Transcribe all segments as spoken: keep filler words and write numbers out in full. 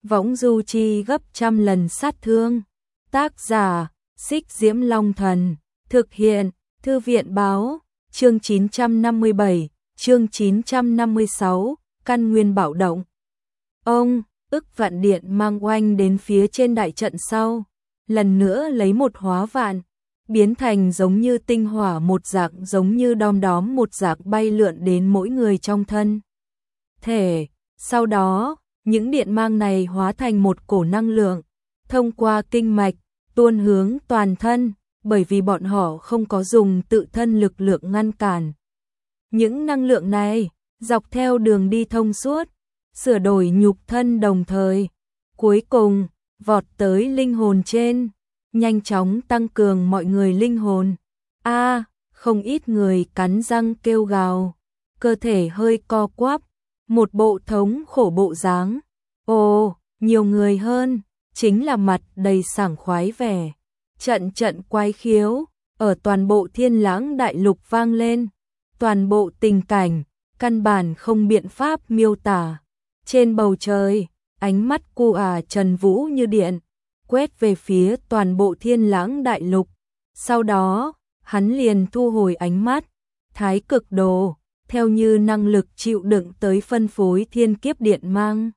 võng du chi gấp trăm lần sát thương. Tác giả, Xích Diễm Long Thần, thực hiện, Thư viện báo, chương chín trăm năm mươi bảy, chương chín trăm năm mươi sáu, căn nguyên bạo động. Ông, ức vạn điện mang oanh đến phía trên đại trận sau, lần nữa lấy một hóa vạn, biến thành giống như tinh hỏa một dạng, giống như đom đóm một dạng bay lượn đến mỗi người trong thân thể. Sau đó, những điện mang này hóa thành một cổ năng lượng, thông qua kinh mạch, tuôn hướng toàn thân, bởi vì bọn họ không có dùng tự thân lực lượng ngăn cản. Những năng lượng này, dọc theo đường đi thông suốt, sửa đổi nhục thân đồng thời, cuối cùng, vọt tới linh hồn trên, nhanh chóng tăng cường mọi người linh hồn. A, không ít người cắn răng kêu gào, cơ thể hơi co quắp, một bộ thống khổ bộ dáng. Ồ, nhiều người hơn, chính là mặt đầy sảng khoái vẻ. Trận trận quái khiếu, ở toàn bộ Thiên Lãng đại lục vang lên, toàn bộ tình cảnh, căn bản không biện pháp miêu tả. Trên bầu trời, ánh mắt cu à Trần Vũ như điện, quét về phía toàn bộ Thiên Lãng đại lục. Sau đó, hắn liền thu hồi ánh mắt, thái cực đồ, theo như năng lực chịu đựng tới phân phối thiên kiếp điện mang.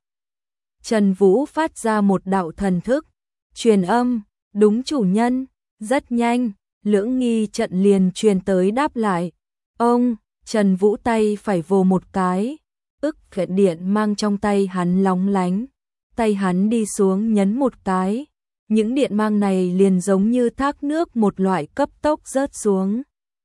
Trần Vũ phát ra một đạo thần thức, truyền âm, đúng chủ nhân, rất nhanh, Lưỡng Nghi trận liền truyền tới đáp lại. Ông, Trần Vũ tay phải vồ một cái, ức vạn điện mang trong tay hắn lóng lánh, tay hắn đi xuống nhấn một cái, những điện mang này liền giống như thác nước một loại cấp tốc rớt xuống,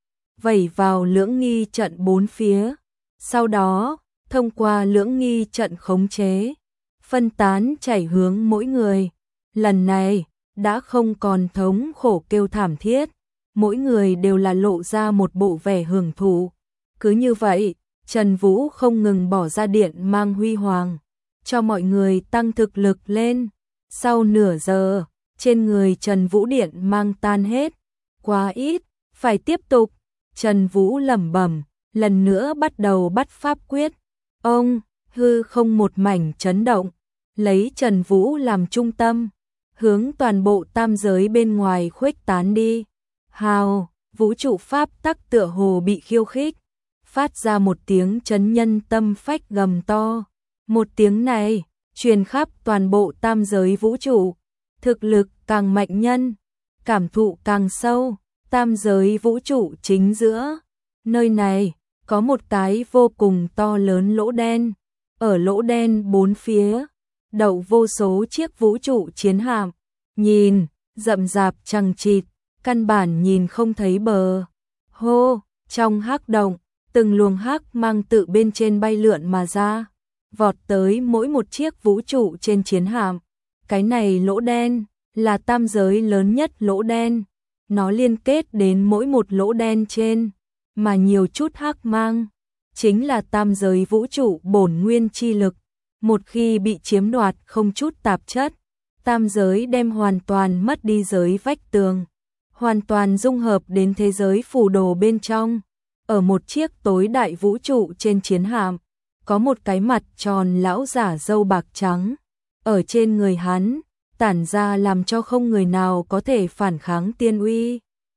vẩy vào Lưỡng Nghi trận bốn phía. Sau đó, thông qua Lưỡng Nghi trận khống chế, phân tán chảy hướng mỗi người. Lần này, đã không còn thống khổ kêu thảm thiết, mỗi người đều là lộ ra một bộ vẻ hưởng thụ. Cứ như vậy, Trần Vũ không ngừng bỏ ra điện mang huy hoàng, cho mọi người tăng thực lực lên. Sau nửa giờ, trên người Trần Vũ điện mang tan hết, quá ít, phải tiếp tục. Trần Vũ lẩm bẩm, lần nữa bắt đầu bắt pháp quyết. Ông, hư không một mảnh chấn động, lấy Trần Vũ làm trung tâm, hướng toàn bộ tam giới bên ngoài khuếch tán đi. Hào, vũ trụ pháp tắc tựa hồ bị khiêu khích, phát ra một tiếng chấn nhân tâm phách gầm to. Một tiếng này, truyền khắp toàn bộ tam giới vũ trụ, thực lực càng mạnh nhân, cảm thụ càng sâu. Tam giới vũ trụ chính giữa, nơi này, có một cái vô cùng to lớn lỗ đen. Ở lỗ đen bốn phía, đậu vô số chiếc vũ trụ chiến hạm, nhìn, rậm rạp chằng chịt, căn bản nhìn không thấy bờ. Hô, trong hắc động, từng luồng hắc mang tự bên trên bay lượn mà ra, vọt tới mỗi một chiếc vũ trụ trên chiến hạm. Cái này lỗ đen, là tam giới lớn nhất lỗ đen. Nó liên kết đến mỗi một lỗ đen trên, mà nhiều chút hắc mang, chính là tam giới vũ trụ bổn nguyên chi lực. Một khi bị chiếm đoạt không chút tạp chất, tam giới đem hoàn toàn mất đi giới vách tường, hoàn toàn dung hợp đến thế giới phù đồ bên trong. Ở một chiếc tối đại vũ trụ trên chiến hạm, có một cái mặt tròn lão giả râu bạc trắng, ở trên người hắn tản ra làm cho không người nào có thể phản kháng tiên uy.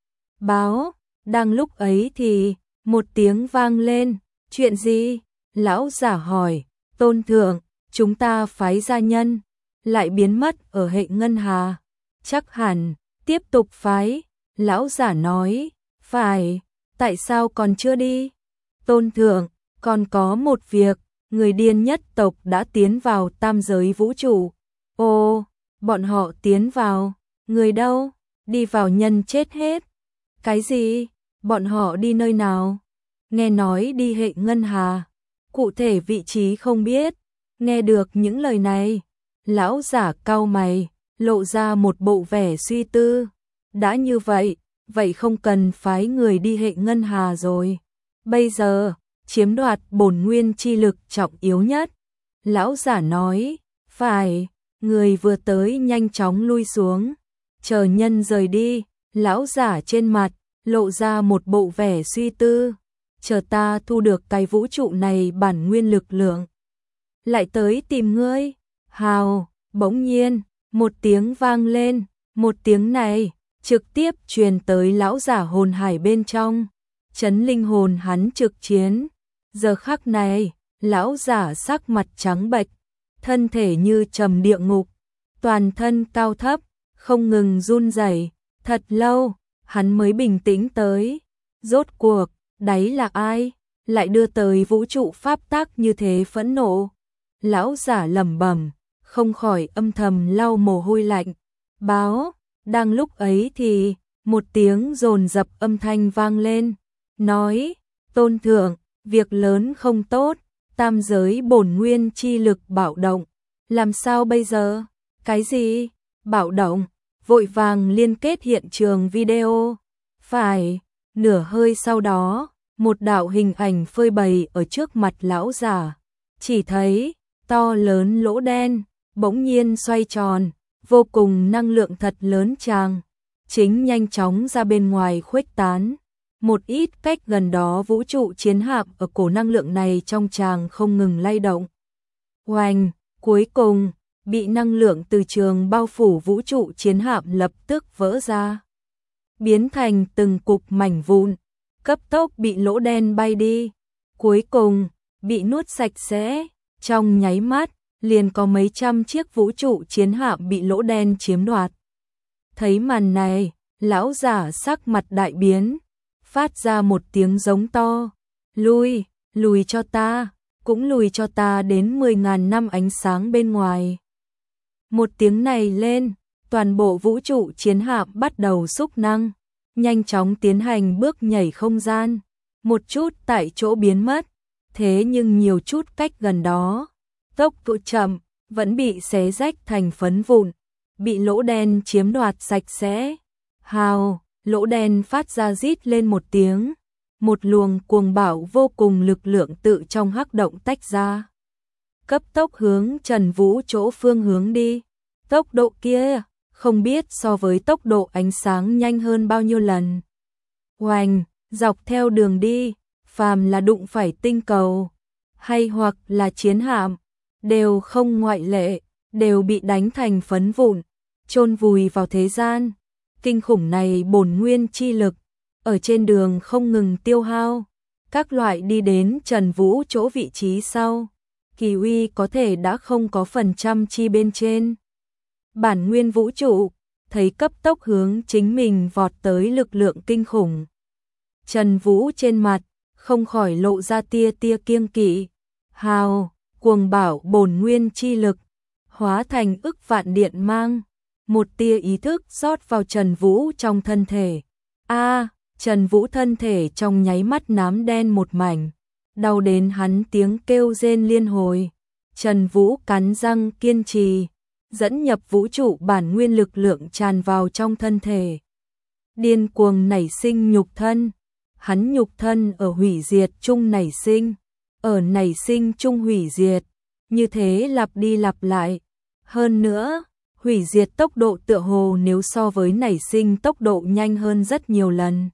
Báo, đang lúc ấy thì, một tiếng vang lên, chuyện gì? Lão giả hỏi, tôn thượng, chúng ta phái gia nhân, lại biến mất ở hệ ngân hà. Chắc hẳn, tiếp tục phái. Lão giả nói, phải, tại sao còn chưa đi? Tôn thượng, còn có một việc, người điên nhất tộc đã tiến vào tam giới vũ trụ. Ồ, bọn họ tiến vào, người đâu? Đi vào nhân chết hết. Cái gì? Bọn họ đi nơi nào? Nghe nói đi hệ ngân hà, cụ thể vị trí không biết. Nghe được những lời này, lão giả cau mày, lộ ra một bộ vẻ suy tư. Đã như vậy, vậy không cần phái người đi hệ ngân hà rồi. Bây giờ, chiếm đoạt bổn nguyên chi lực trọng yếu nhất. Lão giả nói, phải, người vừa tới nhanh chóng lui xuống. Chờ nhân rời đi, lão giả trên mặt, lộ ra một bộ vẻ suy tư. Chờ ta thu được cái vũ trụ này bản nguyên lực lượng, lại tới tìm ngươi. Hào, Bỗng nhiên, một tiếng vang lên, một tiếng này trực tiếp truyền tới lão giả hồn hải bên trong, chấn linh hồn hắn trực chiến. Giờ khắc này, lão giả sắc mặt trắng bệch, thân thể như trầm địa ngục, toàn thân cao thấp, không ngừng run rẩy. Thật lâu, hắn mới bình tĩnh tới. Rốt cuộc, đấy là ai? Lại đưa tới vũ trụ pháp tắc như thế phẫn nộ. Lão giả lẩm bẩm, không khỏi âm thầm lau mồ hôi lạnh. Báo, đang lúc ấy thì, một tiếng dồn dập âm thanh vang lên, nói, tôn thượng, việc lớn không tốt, tam giới bổn nguyên chi lực bạo động. Làm sao bây giờ? Cái gì? Bạo động? Vội vàng liên kết hiện trường video. Phải, nửa hơi sau đó, một đạo hình ảnh phơi bày ở trước mặt lão giả. Chỉ thấy, to lớn lỗ đen, bỗng nhiên xoay tròn, vô cùng năng lượng thật lớn tràn, chính nhanh chóng ra bên ngoài khuếch tán. Một ít cách gần đó vũ trụ chiến hạm ở cổ năng lượng này trong tràng không ngừng lay động. Oanh, cuối cùng, bị năng lượng từ trường bao phủ vũ trụ chiến hạm lập tức vỡ ra, biến thành từng cục mảnh vụn, cấp tốc bị lỗ đen bay đi. Cuối cùng, bị nuốt sạch sẽ, trong nháy mắt, liền có mấy trăm chiếc vũ trụ chiến hạm bị lỗ đen chiếm đoạt. Thấy màn này, lão giả sắc mặt đại biến, phát ra một tiếng giống to, lui, lùi cho ta, cũng lùi cho ta đến mười ngàn năm ánh sáng bên ngoài. Một tiếng này lên, toàn bộ vũ trụ chiến hạm bắt đầu xúc năng, nhanh chóng tiến hành bước nhảy không gian, một chút tại chỗ biến mất, thế nhưng nhiều chút cách gần đó, tốc độ chậm, vẫn bị xé rách thành phấn vụn, bị lỗ đen chiếm đoạt sạch sẽ. Hào, lỗ đen phát ra rít lên một tiếng, một luồng cuồng bạo vô cùng lực lượng tự trong hắc động tách ra, cấp tốc hướng Trần Vũ chỗ phương hướng đi. Tốc độ kia, không biết so với tốc độ ánh sáng nhanh hơn bao nhiêu lần. Oanh, dọc theo đường đi, phàm là đụng phải tinh cầu, hay hoặc là chiến hạm, đều không ngoại lệ, đều bị đánh thành phấn vụn, chôn vùi vào thế gian. Kinh khủng này bổn nguyên chi lực, ở trên đường không ngừng tiêu hao, các loại đi đến Trần Vũ chỗ vị trí sau, kỳ uy có thể đã không có phần trăm chi bên trên. Bản nguyên vũ trụ, thấy cấp tốc hướng chính mình vọt tới lực lượng kinh khủng. Trần Vũ trên mặt, không khỏi lộ ra tia tia kiêng kỵ. Hào, cuồng bảo bổn nguyên chi lực, hóa thành ức vạn điện mang. Một tia ý thức rót vào Trần Vũ trong thân thể. A, Trần Vũ thân thể trong nháy mắt nám đen một mảnh, đau đến hắn tiếng kêu rên liên hồi. Trần Vũ cắn răng kiên trì, dẫn nhập vũ trụ bản nguyên lực lượng tràn vào trong thân thể. Điên cuồng nảy sinh nhục thân, hắn nhục thân ở hủy diệt chung nảy sinh, ở nảy sinh chung hủy diệt, như thế lặp đi lặp lại. Hơn nữa, hủy diệt tốc độ tựa hồ nếu so với nảy sinh tốc độ nhanh hơn rất nhiều lần.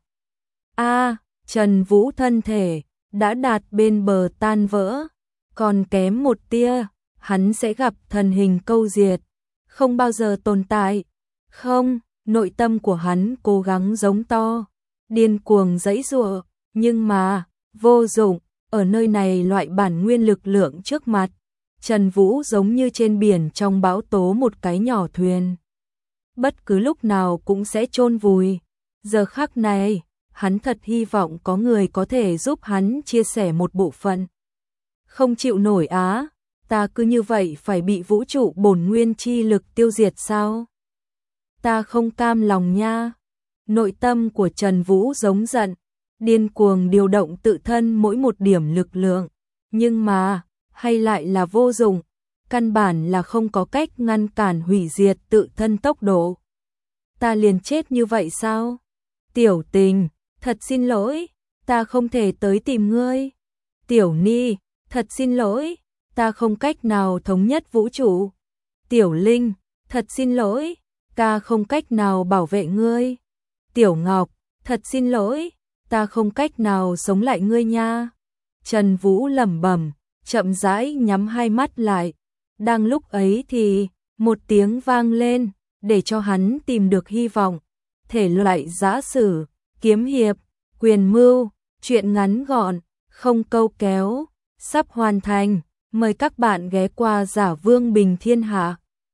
A, Trần Vũ thân thể đã đạt bên bờ tan vỡ, còn kém một tia, hắn sẽ gặp thần hình câu diệt, không bao giờ tồn tại. Không, nội tâm của hắn cố gắng giống to, điên cuồng giãy giụa, nhưng mà vô dụng, ở nơi này loại bản nguyên lực lượng trước mặt, Trần Vũ giống như trên biển trong bão tố một cái nhỏ thuyền, bất cứ lúc nào cũng sẽ chôn vùi. Giờ khắc này, hắn thật hy vọng có người có thể giúp hắn chia sẻ một bộ phận. Không chịu nổi á, ta cứ như vậy phải bị vũ trụ bổn nguyên chi lực tiêu diệt sao? Ta không cam lòng nha. Nội tâm của Trần Vũ giống giận, điên cuồng điều động tự thân mỗi một điểm lực lượng, nhưng mà, hay lại là vô dụng, căn bản là không có cách ngăn cản hủy diệt tự thân tốc độ. Ta liền chết như vậy sao? Tiểu Tình, thật xin lỗi, ta không thể tới tìm ngươi. Tiểu Ni, thật xin lỗi, ta không cách nào thống nhất vũ trụ. Tiểu Linh, thật xin lỗi, ta không cách nào bảo vệ ngươi. Tiểu Ngọc, thật xin lỗi, ta không cách nào sống lại ngươi nha. Trần Vũ lẩm bẩm, chậm rãi nhắm hai mắt lại. Đang lúc ấy thì, Một tiếng vang lên, để cho hắn tìm được hy vọng. Thể loại giã sử, kiếm hiệp, quyền mưu, truyện ngắn gọn, không câu kéo, sắp hoàn thành. Mời các bạn ghé qua Giả Vương Bình Thiên Hạ.